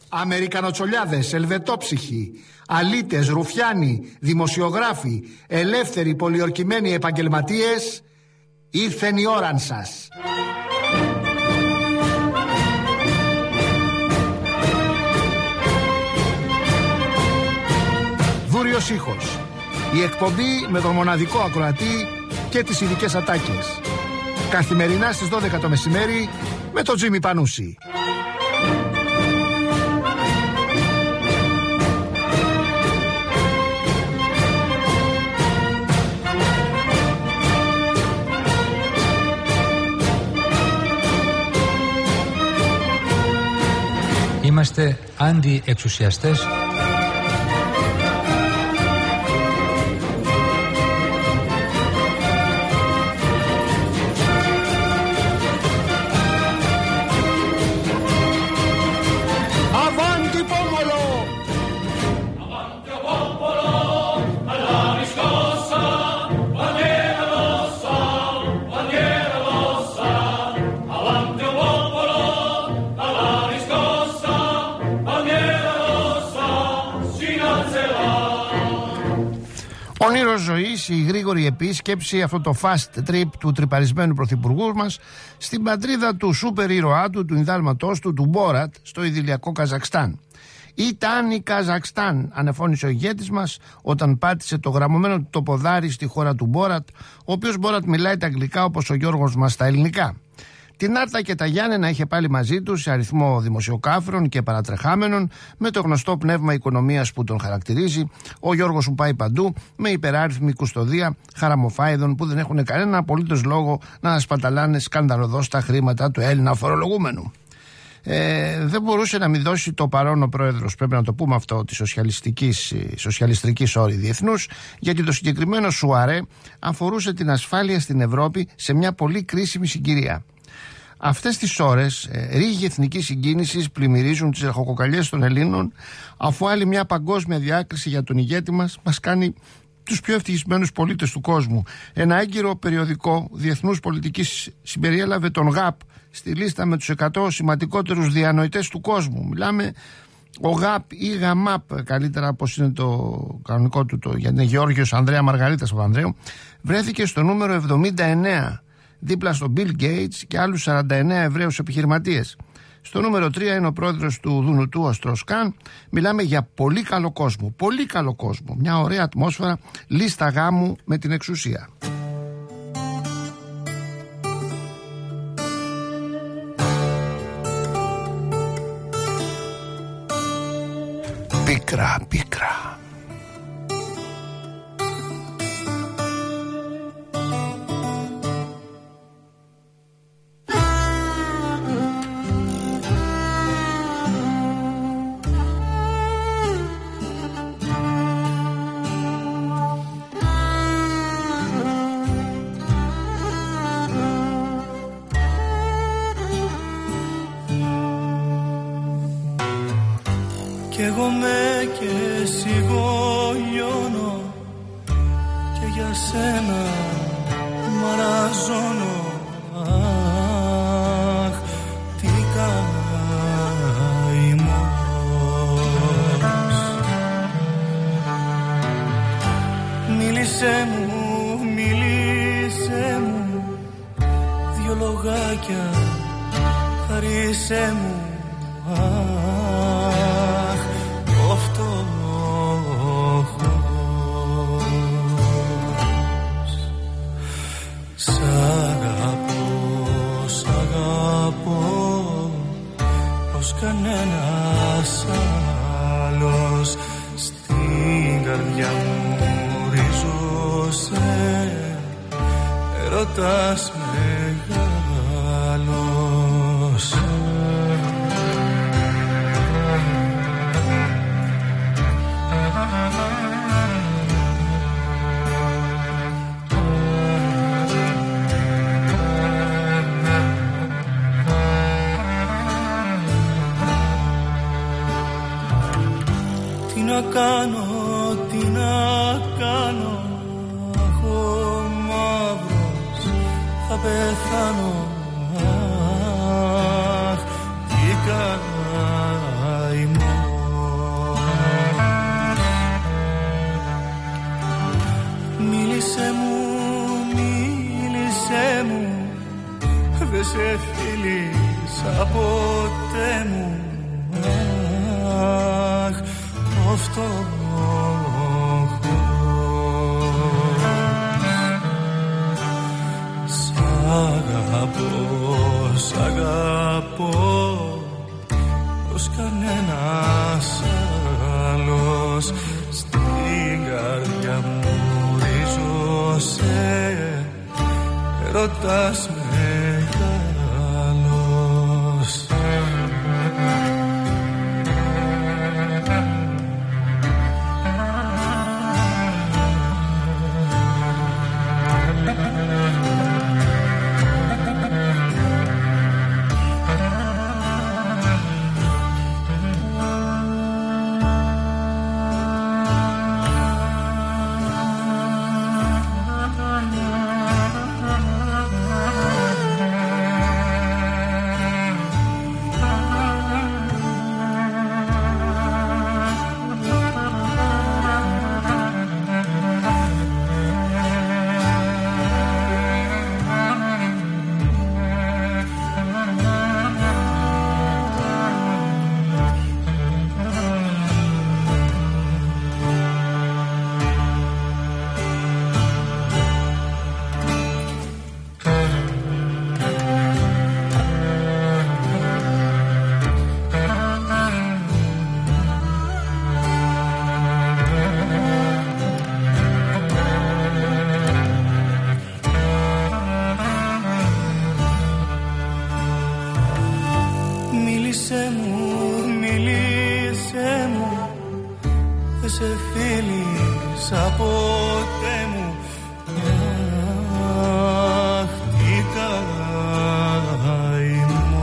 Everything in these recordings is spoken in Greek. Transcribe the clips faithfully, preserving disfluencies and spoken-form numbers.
Αμερικανοτσολιάδες, ελβετόψυχοι, αλήτες, ρουφιάνοι, δημοσιογράφοι, ελεύθεροι πολιορκημένοι επαγγελματίες, ήρθεν η ώραν σας. Δούριος ήχος. Η εκπομπή με τον μοναδικό ακροατή και τις ειδικές ατάκες. Καθημερινά στις δώδεκα το μεσημέρι με τον Τζίμι Πανούση. Είμαστε αντιεξουσιαστές. Όνειρο ζωής, η γρήγορη επίσκεψη, αυτό το fast trip του τρυπαρισμένου πρωθυπουργού μας στην πατρίδα του σούπερ ήρωά του, του ινδάλματός του, του Μπόρατ, στο ιδηλιακό Καζακστάν. Ήταν η Καζακστάν, ανεφώνησε ο ηγέτης μας όταν πάτησε το γραμμωμένο του το ποδάρι στη χώρα του Μπόρατ, ο οποίος Μπόρατ μιλάει τα αγγλικά όπως ο Γιώργος μας τα ελληνικά. Την Άρτα και τα Γιάννενα είχε πάλι μαζί του σε αριθμό δημοσιοκάφρων και παρατρεχάμενων, με το γνωστό πνεύμα οικονομίας που τον χαρακτηρίζει. Ο Γιώργος σου πάει παντού, με υπεράριθμη κουστοδία χαραμοφάιδων που δεν έχουν κανένα απολύτως λόγο να σπαταλάνε σκανδαλωδώς τα χρήματα του Έλληνα φορολογούμενου. Ε, δεν μπορούσε να μην δώσει το παρόν ο πρόεδρος, πρέπει να το πούμε αυτό, της σοσιαλιστικής, σοσιαλιστικής όρη διεθνούς, γιατί το συγκεκριμένο σουαρέ αφορούσε την ασφάλεια στην Ευρώπη σε μια πολύ κρίσιμη συγκυρία. Αυτές τις ώρες ε, ρίγοι εθνικής συγκίνησης πλημμυρίζουν τις ραχοκοκαλιές των Ελλήνων, αφού άλλη μια παγκόσμια διάκριση για τον ηγέτη μας μας κάνει τους πιο ευτυχισμένους πολίτες του κόσμου. Ένα έγκυρο περιοδικό διεθνούς πολιτικής συμπεριέλαβε τον ΓΑΠ στη λίστα με τους εκατό σημαντικότερους διανοητές του κόσμου. Μιλάμε ο ΓΑΠ ή ΓΑΜΑΠ, καλύτερα όπως είναι το κανονικό του, το, γιατί είναι Γεώργιος Ανδρέα Μαργαρίτας Παπανδρέου, βρέθηκε στο νούμερο εβδομήντα εννέα, δίπλα στον Bill Gates και άλλους σαράντα εννέα Εβραίους επιχειρηματίες. Στο νούμερο τρία είναι ο πρόεδρος του Δουνουτού, ο Στροσκάν. Μιλάμε για πολύ καλό κόσμο, πολύ καλό κόσμο. Μια ωραία ατμόσφαιρα, λίστα γάμου με την εξουσία. Πίκρα, πίκρα. Κι εγώ με και σιγολιώνω και για σένα μαραζώνω. Αχ, τι καημός. Μίλησέ μου, μίλησέ μου δυο λογάκια, χαρίσέ μου. Αχ, ο φτωχός. Σ' αγαπώ, σ' αγαπώ πως κανένας άλλος στην καρδιά μου ριζώσε. Έρωτας μεγάλος. Τι να κάνω, τι να κάνω, αχ ο μαύρος θα πεθάνω. Αχ, τι καημός. κανένας άλλος στην καρδιά μου ριζώσαι, ρωτάς με καλώς. Μίλησέ μου, μίλησέ μου, δεν σε φίλησα ποτέ μου. Αχ, τι καημό.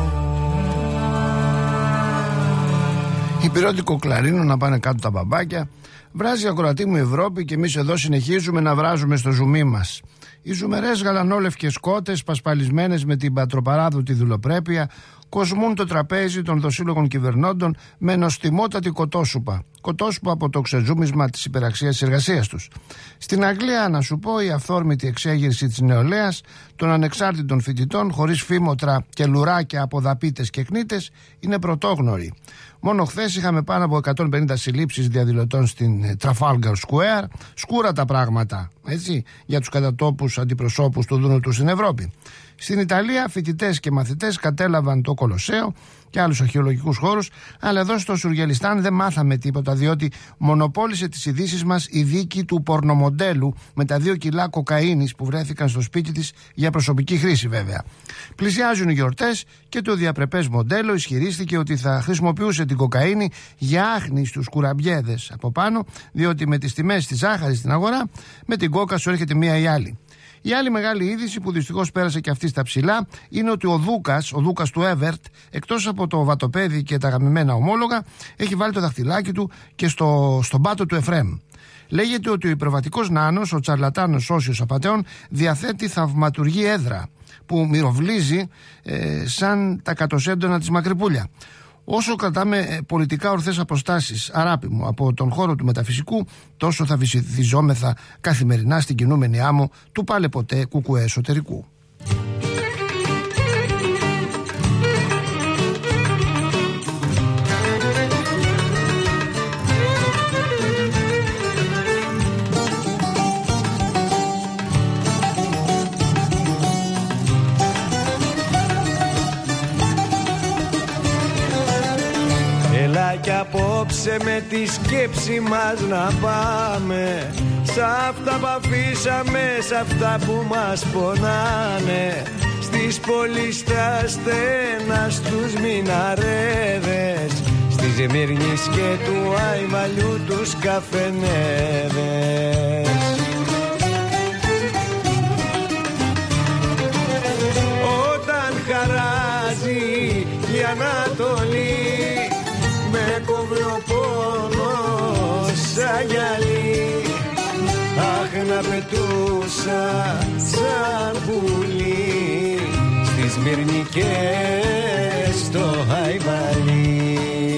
Υπηρώτικο κλαρίνο να πάνε κάτω τα μπαμπάκια. Βράζει ακροατή μου Ευρώπη και εμείς εδώ συνεχίζουμε να βράζουμε στο ζουμί μας. Οι ζουμερές γαλανόλευκες κότες, πασπαλισμένες με την πατροπαράδοτη δουλοπρέπεια, κοσμούν το τραπέζι των δοσύλλογων κυβερνώντων με νοστιμότατη κοτόσουπα. Κοτόσουπα από το ξεζούμισμα της υπεραξίας της εργασίας τους. Στην Αγγλία, να σου πω, η αυθόρμητη εξέγερση της νεολαίας, των ανεξάρτητων φοιτητών, χωρίς φήμοτρα και λουράκια από δαπίτες και κνίτες, είναι πρωτόγνωρη. Μόνο χθες είχαμε πάνω από εκατόν πενήντα συλλήψεις διαδηλωτών στην Trafalgar Square. Σκούρα τα πράγματα, έτσι, για τους κατατόπους αντιπροσώπους του Δούνου του στην Ευρώπη. Στην Ιταλία, φοιτητές και μαθητές κατέλαβαν το Κολοσσέο και άλλους αρχαιολογικούς χώρους, αλλά εδώ στο Σουργελιστάν δεν μάθαμε τίποτα, διότι μονοπόλησε τις ειδήσεις μας η δίκη του πορνομοντέλου με τα δύο κιλά κοκαίνης που βρέθηκαν στο σπίτι της για προσωπική χρήση, βέβαια. Πλησιάζουν οι γιορτές και το διαπρεπές μοντέλο ισχυρίστηκε ότι θα χρησιμοποιούσε την κοκαίνη για άχνη στους κουραμπιέδες από πάνω, διότι με τις τιμές της ζάχαρης στην αγορά, με την κόκα σου έρχεται μία ή άλλη. Η άλλη μεγάλη είδηση που δυστυχώς πέρασε και αυτή στα ψηλά είναι ότι ο Δούκας, ο Δούκας του Έβερτ, εκτός από το βατοπέδι και τα αγαπημένα ομόλογα, έχει βάλει το δαχτυλάκι του και στο, στον πάτο του Εφραίμ. Λέγεται ότι ο υπερβατικός νάνος, ο τσαρλατάνος όσιος απατεών, διαθέτει θαυματουργή έδρα που μυροβλίζει ε, σαν τα κατοσέντονα της Μακρυπούλια. Όσο κρατάμε πολιτικά ορθές αποστάσεις, αράπη μου, από τον χώρο του μεταφυσικού, τόσο θα βυθιζόμεθα καθημερινά στην κινούμενη άμμο του πάλε ποτέ κουκουέ εσωτερικού. Κι απόψε με τη σκέψη μας να πάμε σ' αυτά που αφήσαμε, σ' αυτά που μας πονάνε, στις πόλεις, στα στένα, στους μιναρέδες, στις Μύρνης και του Αϊμαλιού τους καφενέδες. Όταν χαράζει η Ανατολή, με κόβει ο πόνος σαν γυαλί, αχ να πετούσα σαν πουλί στις Μύρνη και στο Αϊβαλί.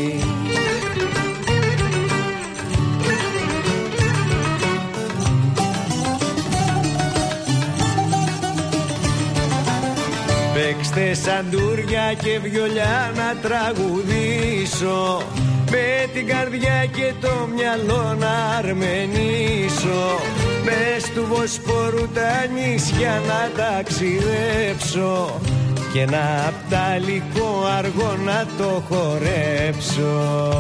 Παίξτε σαντούρια και βιολιά να τραγουδήσω, με την καρδιά και το μυαλό να αρμενήσω, μες του Βοσπόρου τα νησιά να ταξιδέψω και ένα πταλικό αργό να το χορέψω.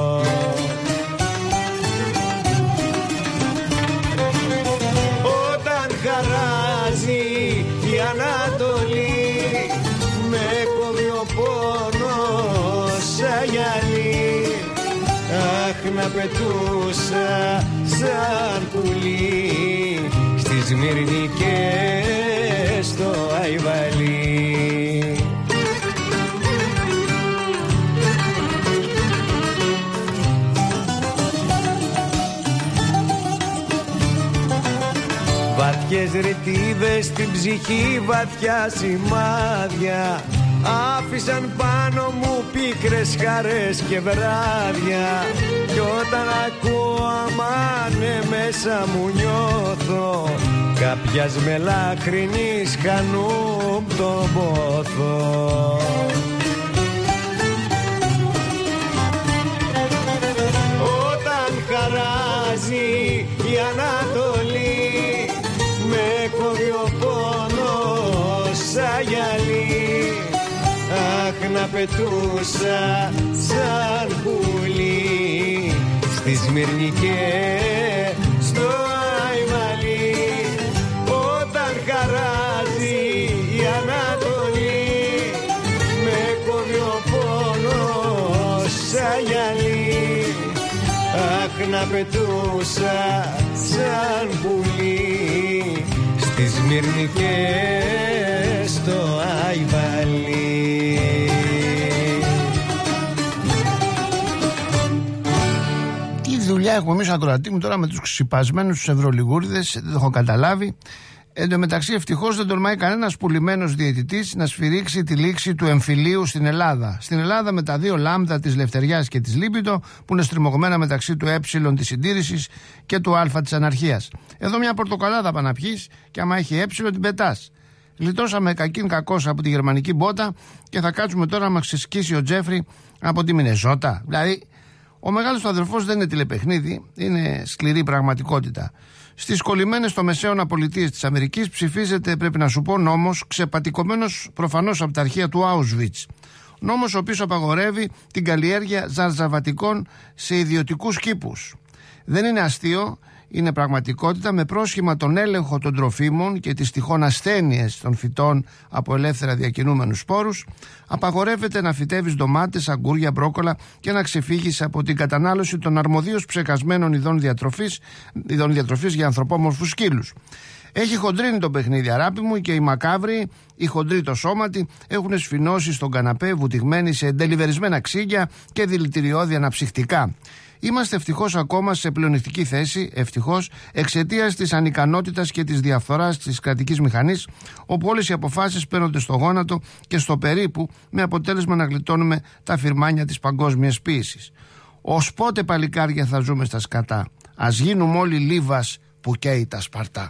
Όταν χαράζει η Ανατολή, με κόβει ο πόνος σαν γυαλί. Αχ, να πετούσα σαν πουλί στη Σμύρνη και στο Αϊβαλί. Βαθιές ρητίδες στην ψυχή, βαθιά σημάδια άφησαν πάνω μου πίκρες χαρές και βράδια. Κι όταν ακούω αμάνε μέσα μου νιώθω κάποιας μελάχρινης χανούμ τον πόθο. Όταν χαράζει η Ανατολή, με κόβει ο πόνος σαν γυαλί. Αχ, να πετούσα σαν πουλί στη Σμύρνη και στο Αϊβαλί. Όταν χαράζει η Ανατολή, με κόβει ο πόνος σαν γυαλί. Αχ, να πετούσα σαν πουλί στη Σμύρνη και στο Αϊβαλί. Τι δουλειά έχουμε εμείς ακροατή μου τώρα με τους ξυπασμένους τους ευρωλιγούριδες, δεν το έχω καταλάβει. Εν τω μεταξύ, ευτυχώς δεν τολμάει κανένας πουλημένος διαιτητής να σφυρίξει τη λήξη του εμφυλίου στην Ελλάδα. Στην Ελλάδα, με τα δύο λάμδα της Λευτεριάς και της Λίμπητο, που είναι στριμωγμένα μεταξύ του ε της συντήρησης και του α της αναρχίας. Εδώ μια πορτοκαλάδα πά να πιείς και άμα έχει ε την πετάς. Γλιτώσαμε κακήν κακώς από τη γερμανική μπότα και θα κάτσουμε τώρα να μας ξεσκίσει ο Τζέφρι από τη Μινεζότα. Δηλαδή, ο μεγάλος του αδερφός δεν είναι τηλεπαιχνίδι, είναι σκληρή πραγματικότητα. Στις κολλημένες των μεσαίωνα πολιτείες της Αμερικής ψηφίζεται, πρέπει να σου πω, νόμος ξεπατικωμένος προφανώς από τα αρχεία του Auschwitz. Νόμος ο οποίος απαγορεύει την καλλιέργεια ζαρζαβατικών σε ιδιωτικούς κήπους. Δεν είναι αστείο, είναι πραγματικότητα, με πρόσχημα τον έλεγχο των τροφίμων και τις τυχόν ασθένειες των φυτών από ελεύθερα διακινούμενους σπόρους. Απαγορεύεται να φυτεύεις ντομάτες, αγκούρια, μπρόκολα και να ξεφύγεις από την κατανάλωση των αρμοδίως ψεκασμένων ειδών διατροφής, ειδών διατροφής για ανθρωπόμορφους σκύλους. Έχει χοντρίνει το παιχνίδι, αράπη μου, και οι μακάβροι, οι χοντροί το σώματι, έχουν σφινώσει στον καναπέ βουτυγμένοι σε ντελιβερισμένα ξύγκια και δηλητηριώδη αναψυχτικά. Είμαστε ευτυχώς ακόμα σε πλεονεκτική θέση, ευτυχώς, εξαιτίας της ανικανότητας και της διαφθοράς της κρατικής μηχανής, όπου όλες οι αποφάσεις παίρνονται στο γόνατο και στο περίπου, με αποτέλεσμα να γλιτώνουμε τα φυρμάνια της παγκόσμιας ποίησης. Ως πότε, παλικάρια, θα ζούμε στα σκατά? Ας γίνουμε όλοι λίβας που καίει τα Σπαρτά.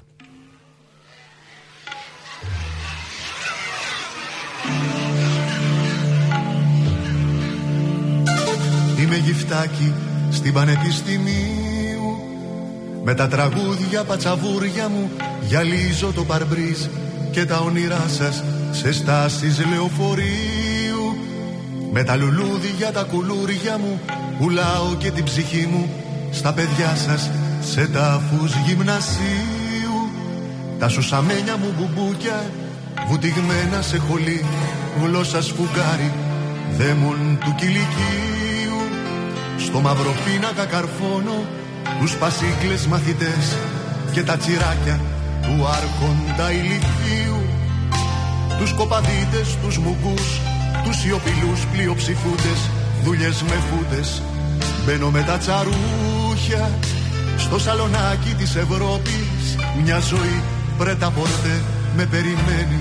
Είμαι γυφτάκι στην Πανεπιστημίου, με τα τραγούδια πατσαβούρια μου γυαλίζω το παρμπρίζ και τα όνειρά σας σε στάσεις λεωφορείου. Με τα λουλούδια τα κουλούρια μου πουλάω και την ψυχή μου στα παιδιά σας σε τάφους γυμνασίου. Τα σουσαμένια μου μπουμπούκια βουτυγμένα σε χολή, γλώσσα σφουγγάρι δαίμον του κηλικίου. Στο μαύρο πίνακα καρφώνω τους πασίκλες μαθητές και τα τσιράκια του άρχοντα ηλικίου. Τους κοπαδίτες, τους μουγκούς, τους σιωπηλούς πλειοψηφούτες, δουλειές με φούτες. Μπαίνω με τα τσαρούχια στο σαλονάκι της Ευρώπης. Μια ζωή πρέτα πορτέ με περιμένει.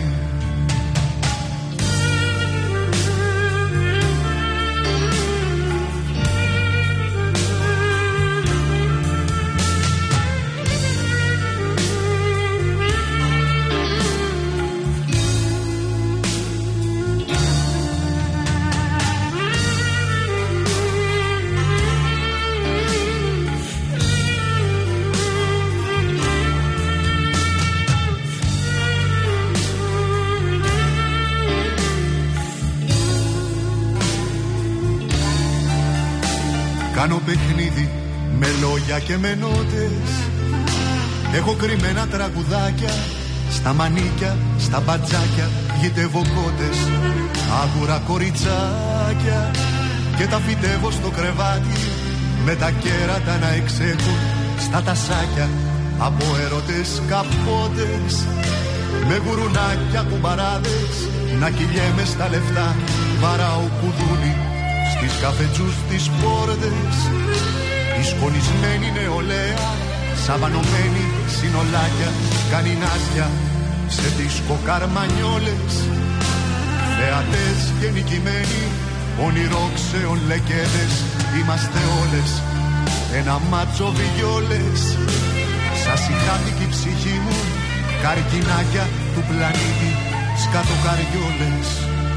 Κάνω παιχνίδι με λόγια και με νότες. Έχω κρυμμένα τραγουδάκια στα μανίκια, στα μπατζάκια, γητεύω κότες, άγουρα κοριτσάκια και τα φυτεύω στο κρεβάτι με τα κέρατα να εξέχουν στα τασάκια από ερωτές καπότες με γουρουνάκια κουμπαράδες να κυλιέμαι στα λεφτά. Βαράω κουδούνι στις καφετζούς τις πόρτες, η σκονισμένη νεολαία σαβανωμένη συνολάκια κάνει νάσια σε δίσκο καρμανιόλες, θεατές και νικημένοι ονειρόξεων λεκέδες είμαστε όλες ένα μάτσο βιόλες. Σας ηχάθηκε η ψυχή μου καρκινάκια του πλανήτη σκατοκαριόλες.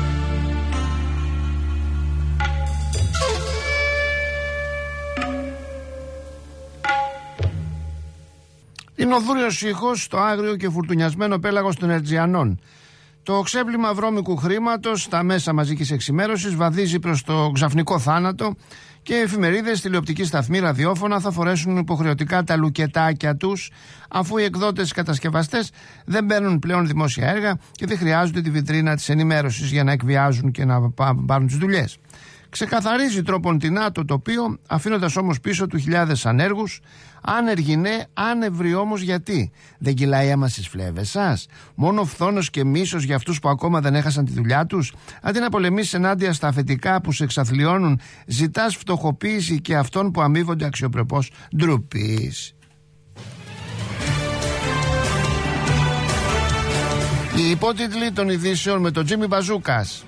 Είναι ο δούριος ήχος στο άγριο και φουρτουνιασμένο πέλαγος των Ερτζιανών. Το ξέπλυμα βρώμικου χρήματος στα μέσα μαζικής εξημέρωσης βαδίζει προς το ξαφνικό θάνατο και εφημερίδες, τηλεοπτική σταθμή, ραδιόφωνα θα φορέσουν υποχρεωτικά τα λουκετάκια τους, αφού οι εκδότες κατασκευαστές δεν παίρνουν πλέον δημόσια έργα και δεν χρειάζονται τη βιτρίνα της ενημέρωσης για να εκβιάζουν και να πάρουν τις δουλειές. Ξεκαθαρίζει τρόποντινά το τοπίο, αφήνοντας όμως πίσω του χιλιάδες ανέργους. Άνεργοι ναι, άνευροι όμως γιατί? Δεν κυλάει αίμα στις φλέβες σας? Μόνο φθόνος και μίσος για αυτούς που ακόμα δεν έχασαν τη δουλειά τους? Αντί να πολεμήσεις ενάντια στα αφεντικά που σε εξαθλιώνουν, ζητάς φτωχοποίηση και αυτών που αμείβονται αξιοπρεπώς ντροπής. Οι υπότιτλοι των ειδήσεων με τον Τζίμι Μπαζούκας.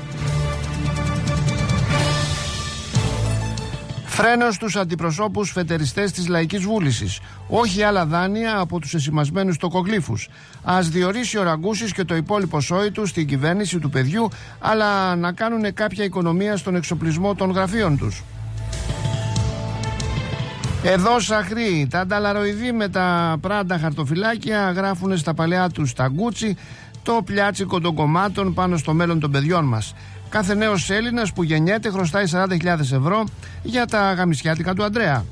Φρένο στους αντιπροσώπους φετεριστές της Λαϊκής Βούλησης. Όχι άλλα δάνεια από τους εσημασμένους τοκογλύφους. Ας διορίσει ο Ραγκούσης και το υπόλοιπο σόι του στην κυβέρνηση του παιδιού, αλλά να κάνουν κάποια οικονομία στον εξοπλισμό των γραφείων τους. Εδώ σαχροί, τα ανταλαροειδή με τα πράντα χαρτοφυλάκια γράφουν στα παλαιά τους τα γκούτσι το πλιάτσικο των κομμάτων πάνω στο μέλλον των παιδιών μας. Κάθε νέος Έλληνας που γεννιέται χρωστάει σαράντα χιλιάδες ευρώ για τα γαμισιάτικα του Αντρέα.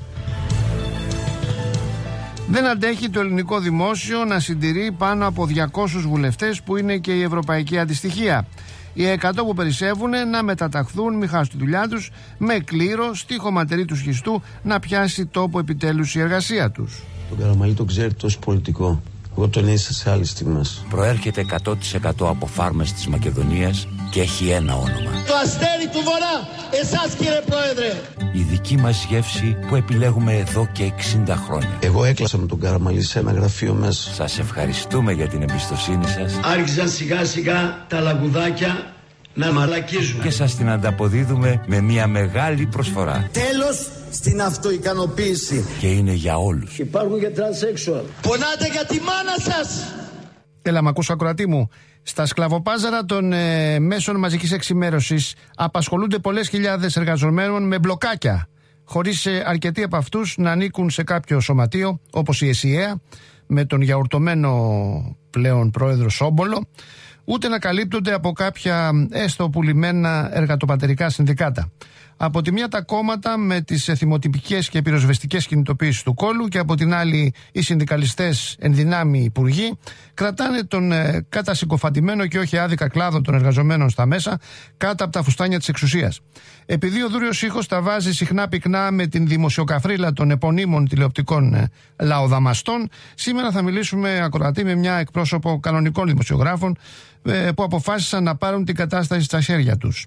Δεν αντέχει το ελληνικό δημόσιο να συντηρεί πάνω από διακόσιους βουλευτές που είναι και η ευρωπαϊκή αντιστοιχεία. Οι εκατό που περισσεύουν να μεταταχθούν, μη χάσουν τη δουλειά τους, με κλήρο στη χωματερή του σχιστού να πιάσει τόπο επιτέλους η εργασία τους. Τον Καραμαλή τον ξέρει τόσο πολιτικό. Εγώ τον είδα σε άλλες στιγμές. Προέρχεται εκατό τοις εκατό από φάρμες της Μακεδονίας και έχει ένα όνομα. Το αστέρι του Βορρά, εσάς κύριε Πρόεδρε. Η δική μας γεύση που επιλέγουμε εδώ και εξήντα χρόνια. Εγώ έκλασα με τον Καραμαλή σε ένα γραφείο μέσα. Σας ευχαριστούμε για την εμπιστοσύνη σας. Άρχισαν σιγά σιγά τα λαγουδάκια να μαλακίζουν. Και σας την ανταποδίδουμε με μια μεγάλη προσφορά. Τέλος στην αυτοικανοποίηση. Και είναι για όλους. Υπάρχουν και transsexual. Πονάτε για τη μάνα σας. Έλα, μ' ακούς ακροατή μου. Στα σκλαβοπάζαρα των ε, μέσων μαζικής εξημέρωσης απασχολούνται πολλές χιλιάδες εργαζομένων με μπλοκάκια, χωρίς ε, αρκετοί από αυτούς να ανήκουν σε κάποιο σωματείο όπως η ΕΣΥΑ με τον γιαουρτωμένο πλέον πρόεδρο Σόμπολο, ούτε να καλύπτονται από κάποια έστω πουλημένα εργατοπατερικά συνδικάτα. Από τη μία τα κόμματα με τις θυμοτυπικές και πυροσβεστικές κινητοποίησεις του κόλου και από την άλλη οι συνδικαλιστές εν δυνάμει υπουργοί κρατάνε τον ε, κατασυκοφαντημένο και όχι άδικα κλάδο των εργαζομένων στα μέσα κάτω από τα φουστάνια της εξουσίας. Επειδή ο δούριος ήχος τα βάζει συχνά πυκνά με την δημοσιοκαφρίλα των επωνύμων τηλεοπτικών ε, λαοδαμαστών, σήμερα θα μιλήσουμε ακροατή με μια εκπρόσωπο κανονικών δημοσιογράφων ε, που αποφάσισαν να πάρουν την κατάσταση στα χέρια τους.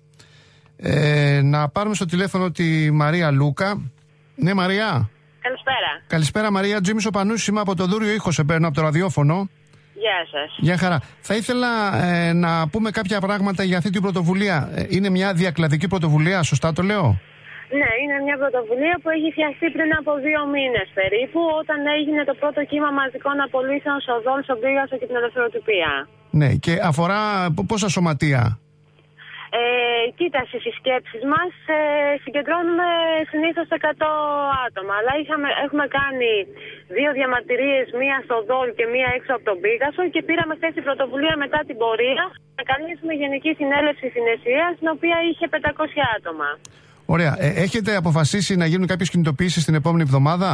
Ε, να πάρουμε στο τηλέφωνο τη Μαρία Λούκα. Ναι, Μαρία. Καλησπέρα. Καλησπέρα, Μαρία. Τζίμις ο Πανούσης είμαι από το Δούριο Ήχο. Σε παίρνω από το ραδιόφωνο. Γεια σας. Γεια χαρά. Θα ήθελα ε, να πούμε κάποια πράγματα για αυτή την πρωτοβουλία. Ε, είναι μια διακλαδική πρωτοβουλία, σωστά το λέω? Ναι, είναι μια πρωτοβουλία που έχει φτιαχτεί πριν από δύο μήνες περίπου, όταν έγινε το πρώτο κύμα μαζικών απολύσεων στο Δόλ, στον Πύργασο και την Ελευθεροτυπία. Ναι, και αφορά πόσα σωματεία? Ε, κοίτα, στις συσκέψεις μας ε, συγκεντρώνουμε συνήθως εκατό άτομα, αλλά είχαμε, έχουμε κάνει δύο διαμαρτυρίες, μία στο Δόλ και μία έξω από τον Πύργασο και πήραμε χθες την πρωτοβουλία μετά την πορεία να καλέσουμε γενική συνέλευση στην ΕΣΥΑ, στην οποία είχε πεντακόσια άτομα. Ωραία. Ε, έχετε αποφασίσει να γίνουν κάποιες κινητοποιήσεις την επόμενη εβδομάδα?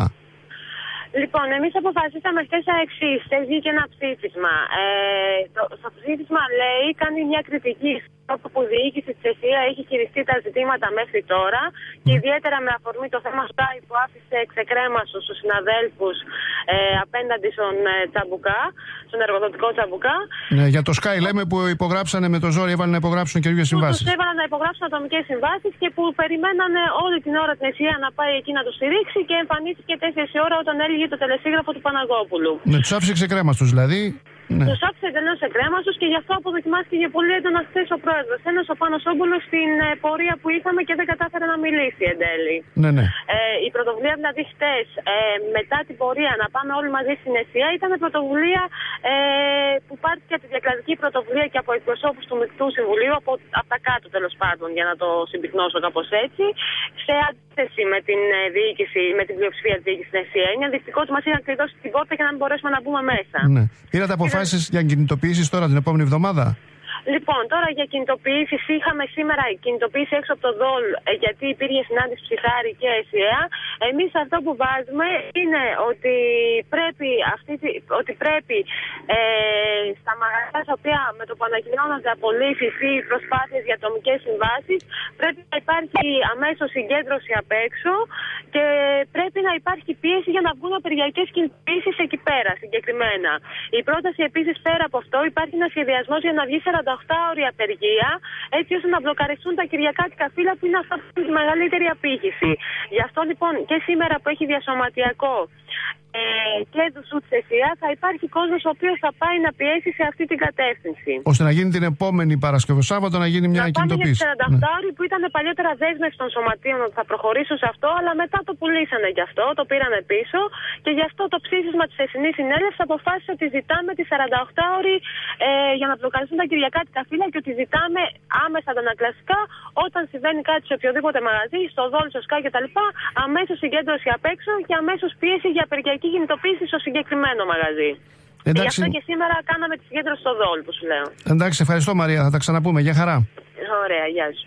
Λοιπόν, εμείς αποφασίσαμε χθες τα εξής. Χθες βγήκε ένα ψήφισμα. Ε, το, το ψήφισμα λέει, κάνει μια κριτική στο που η διοίκηση της ΕΣΥΑ έχει χειριστεί τα ζητήματα μέχρι τώρα και ιδιαίτερα με αφορμή το θέμα Sky που άφησε εξεκρέμαστος στους συναδέλφους ε, απέναντι στον ε, Τσαμπουκά, στον εργοδοτικό Τσαμπουκά. Ναι, για το Sky λέμε που υπογράψανε με το ζόρι, έβαλαν να υπογράψουν καινούργιες συμβάσεις. Που τους έβαλαν να υπογράψουν ατομικές συμβάσεις και που περιμένανε όλη την ώρα την ΕΣΥΑ να πάει εκεί να τους στηρίξει και εμφανίστηκε τέσσερις η ώρα όταν έλυγε το τελεσίγραφο του Παναγόπουλου. Ναι, τους άφησε ξεκρέμαστος δηλαδή. Ναι. Τους άφησε εντελώς εκρέμαστος και γι' αυτό αποδοκιμάστηκε πολύ έντονα χθες ο πρόεδρος. Ένας ο Πάνος Όμπολος στην ε, πορεία που είχαμε και δεν κατάφερε να μιλήσει εν τέλει. Ναι, ναι. Ε, η πρωτοβουλία δηλαδή χθες, ε, μετά την πορεία να πάμε όλοι μαζί στην ΕΣΥΑ, ήταν πρωτοβουλία ε, που πάρθηκε από τη διακρατική πρωτοβουλία και από εκπροσώπους του Μεικτού Συμβουλίου, από, από τα κάτω τέλος πάντων, για να το συμπυκνώσω κάπως έτσι, σε αντίθεση με την ε, διοίκηση, με την πλειοψηφία της διοίκησης της ΕΣΥΑ. Είναι ενδεικτικό ότι μας είχαν κλειδώσει την πόρτα για να μην μπορέσουμε να μπούμε μέσα. Ναι. Πήρατε αποφάσεις για κινητοποιήσεις τώρα την επόμενη εβδομάδα? Λοιπόν, τώρα για κινητοποιήσεις είχαμε σήμερα κινητοποίηση έξω από το ΔΟΛ γιατί υπήρχε συνάντηση ψυχάρη και ΕΣΥΑ. Εμείς αυτό που βάζουμε είναι ότι πρέπει, αυτή, ότι πρέπει ε, στα μαγαζιά τα οποία με το που ανακοινώνονται απολύσεις ή προσπάθειες για ατομικές συμβάσεις πρέπει να υπάρχει αμέσως συγκέντρωση απ' έξω και πρέπει να υπάρχει πίεση για να βγουν απεργιακές κινητοποιήσεις εκεί πέρα συγκεκριμένα. Η πρόταση επίσης πέρα από αυτό υπάρχει ένα σχεδιασμός για να βγει σαράντα οκτώ ώρη απεργία, έτσι ώστε να μπλοκαριστούν τα κυριακάτικα φύλλα που είναι αυτά που είναι τη μεγαλύτερη απήχηση. Γι' αυτό λοιπόν και σήμερα που έχει διασωματιακό ε, και του ΣΟΥ της ΕΣΥΑ θα υπάρχει κόσμος ο οποίος θα πάει να πιέσει σε αυτή την κατεύθυνση. Ώστε να γίνει την επόμενη Παρασκευή Σάββατο να γίνει μια κινητοποίηση. Να πάμε για τις σαράντα οκτώ ώρες που ήταν παλιότερα δέσμευση των σωματείων ότι θα προχωρήσουν σε αυτό, αλλά μετά το πουλήσανε γι' αυτό, το πήρανε πίσω και γι' αυτό το ψήφισμα της Εθνικής Συνέλευσης αποφάσισε ότι ζητάμε τη σαράντα οκτώ ώρη ε, για να μπλοκαριστούν τα κυριακάτικα φύλλα και ότι ζητάμε άμεσα αντανακλαστικά όταν συμβαίνει κάτι σε οποιοδήποτε μαγαζί, στο ΔΟΛ, στο ΣΚΑ κτλ. Αμέσως συγκέντρωση απ' έξω και αμέσως πίεση για απεργιακή κινητοποίηση στο συγκεκριμένο μαγαζί. Εντάξει. Γι' αυτό και σήμερα κάναμε τη συγκέντρωση στο ΔΟΛ που σου λέω. Εντάξει, ευχαριστώ Μαρία, θα τα ξαναπούμε. Γεια χαρά. Ωραία, γεια σου.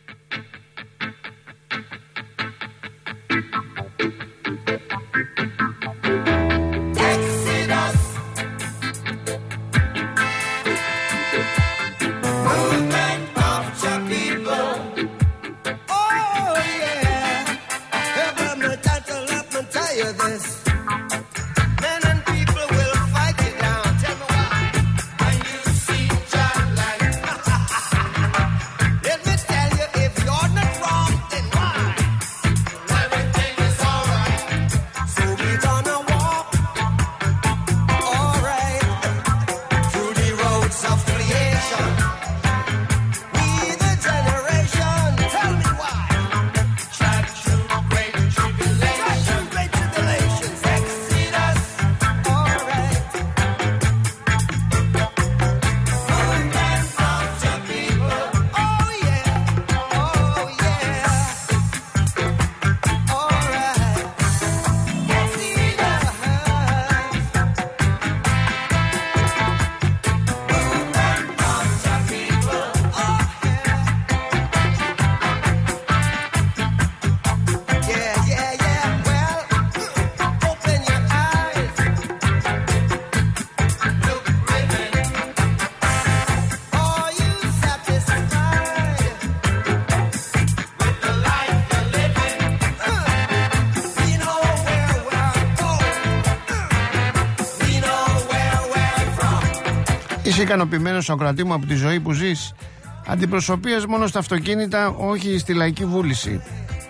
Είσαι ικανοποιημένος, Σοκρατή μου, από τη ζωή που ζεις? Αντιπροσωπείες μόνο στα αυτοκίνητα, όχι στη λαϊκή βούληση.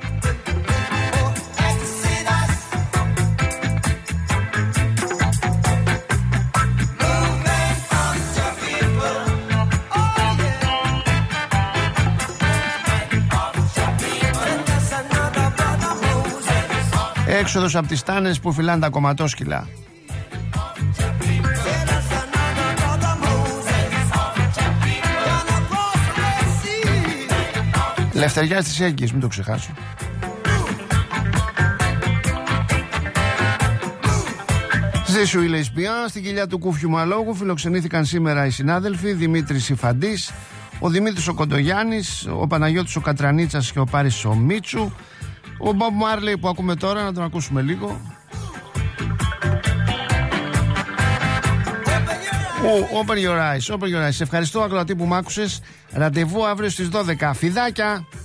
Έξοδος από τις τάνες που φυλάνε τα κομματόσκυλα. Λευτεριά στις Έγκυες, μην το ξεχάσω. Ζήσου η Λεσβία. Στην κοιλιά του Κούφιου Μαλόγου φιλοξενήθηκαν σήμερα οι συνάδελφοι Δημήτρης Ιφαντής, ο Δημήτρης ο Κοντογιάννης, ο Παναγιώτης ο Κατρανίτσας και ο Πάρης ο Μίτσου, ο Bob Marley που ακούμε τώρα, να τον ακούσουμε λίγο. Oh, open your eyes, open your eyes. Σε ευχαριστώ, ακροατή, που μ' άκουσες. Ραντεβού αύριο στις δώδεκα. Φιδάκια!